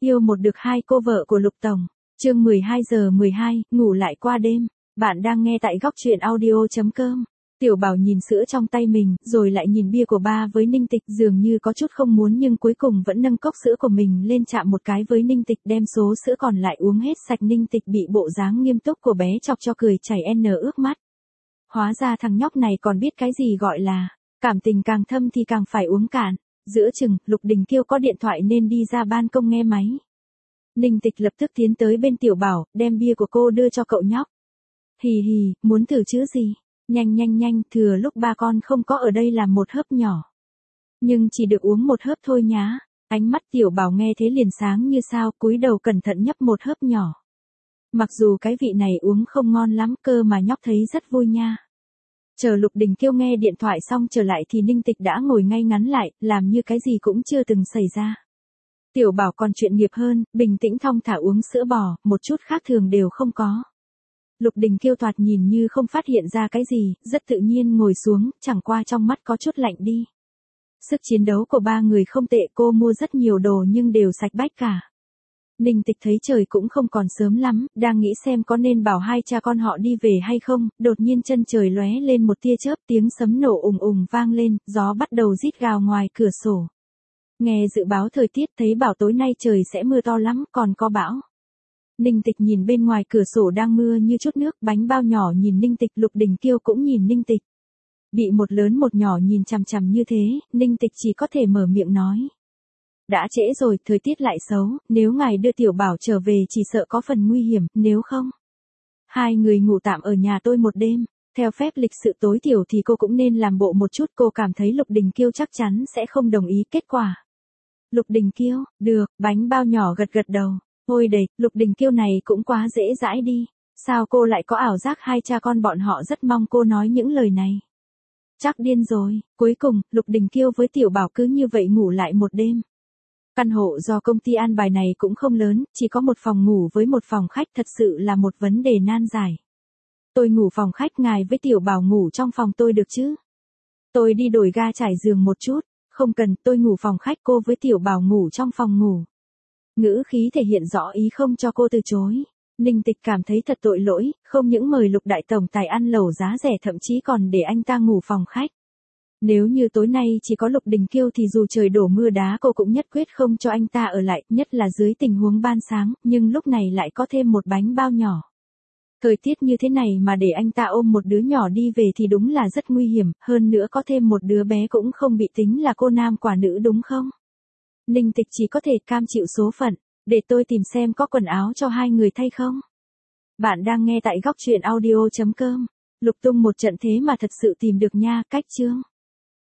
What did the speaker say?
Yêu một được hai cô vợ của Lục Tổng. Chương 12:12, ngủ lại qua đêm. Bạn đang nghe tại góc truyện audio.com. Tiểu Bảo nhìn sữa trong tay mình, rồi lại nhìn bia của ba với Ninh Tịch, dường như có chút không muốn nhưng cuối cùng vẫn nâng cốc sữa của mình lên chạm một cái với Ninh Tịch, đem số sữa còn lại uống hết sạch. Ninh Tịch bị bộ dáng nghiêm túc của bé chọc cho cười chảy ướt mắt. Hóa ra thằng nhóc này còn biết cái gì gọi là cảm tình càng thâm thì càng phải uống cạn. Giữa chừng, Lục Đình Kiêu có điện thoại nên đi ra ban công nghe máy. Ninh Tịch lập tức tiến tới bên Tiểu Bảo, đem bia của cô đưa cho cậu nhóc. Hì hì, muốn thử chứ gì? Nhanh, thừa lúc ba con không có ở đây làm một hớp nhỏ. Nhưng chỉ được uống một hớp thôi nhá. Ánh mắt Tiểu Bảo nghe thế liền sáng như sao, cúi đầu cẩn thận nhấp một hớp nhỏ. Mặc dù cái vị này uống không ngon lắm cơ mà nhóc thấy rất vui nha. Chờ Lục Đình Kiêu nghe điện thoại xong trở lại thì Ninh Tịch đã ngồi ngay ngắn lại, làm như cái gì cũng chưa từng xảy ra. Tiểu Bảo còn chuyên nghiệp hơn, bình tĩnh thong thả uống sữa bò, một chút khác thường đều không có. Lục Đình Kiêu thoạt nhìn như không phát hiện ra cái gì, rất tự nhiên ngồi xuống, chẳng qua trong mắt có chút lạnh đi. Sức chiến đấu của ba người không tệ, cô mua rất nhiều đồ nhưng đều sạch bách cả. Ninh Tịch thấy trời cũng không còn sớm lắm, đang nghĩ xem có nên bảo hai cha con họ đi về hay không, đột nhiên chân trời lóe lên một tia chớp, tiếng sấm nổ ùng vang lên, gió bắt đầu rít gào ngoài cửa sổ. Nghe dự báo thời tiết thấy bảo tối nay trời sẽ mưa to lắm, còn có bão. Ninh Tịch nhìn bên ngoài cửa sổ đang mưa như chút nước, bánh bao nhỏ nhìn Ninh Tịch, Lục Đình Kiêu cũng nhìn Ninh Tịch. Bị một lớn một nhỏ nhìn chằm chằm như thế, Ninh Tịch chỉ có thể mở miệng nói. Đã trễ rồi, thời tiết lại xấu, nếu ngài đưa Tiểu Bảo trở về chỉ sợ có phần nguy hiểm, nếu không. Hai người ngủ tạm ở nhà tôi một đêm, theo phép lịch sự tối thiểu thì cô cũng nên làm bộ một chút, cô cảm thấy Lục Đình Kiêu chắc chắn sẽ không đồng ý kết quả. Lục Đình Kiêu, được, bánh bao nhỏ gật đầu. Thôi đầy, Lục Đình Kiêu này cũng quá dễ dãi đi. Sao cô lại có ảo giác hai cha con bọn họ rất mong cô nói những lời này? Chắc điên rồi. Cuối cùng, Lục Đình Kiêu với Tiểu Bảo cứ như vậy ngủ lại một đêm. Căn hộ do công ty an bài này cũng không lớn, chỉ có một phòng ngủ với một phòng khách, thật sự là một vấn đề nan giải. Tôi ngủ phòng khách, ngài với Tiểu Bảo ngủ trong phòng tôi được chứ? Tôi đi đổi ga trải giường một chút. Không cần, tôi ngủ phòng khách, cô với Tiểu Bảo ngủ trong phòng ngủ. Ngữ khí thể hiện rõ ý không cho cô từ chối. Ninh Tịch cảm thấy thật tội lỗi, không những mời Lục đại tổng tài ăn lẩu giá rẻ thậm chí còn để anh ta ngủ phòng khách. Nếu như tối nay chỉ có Lục Đình Kiêu thì dù trời đổ mưa đá cô cũng nhất quyết không cho anh ta ở lại, nhất là dưới tình huống ban sáng, nhưng lúc này lại có thêm một bánh bao nhỏ. Thời tiết như thế này mà để anh ta ôm một đứa nhỏ đi về thì đúng là rất nguy hiểm, hơn nữa có thêm một đứa bé cũng không bị tính là cô nam quả nữ đúng không? Ninh Tịch chỉ có thể cam chịu số phận, để tôi tìm xem có quần áo cho hai người thay không. Bạn đang nghe tại góc truyện audio.com. Lục tung một trận thế mà thật sự tìm được nha, cách chương.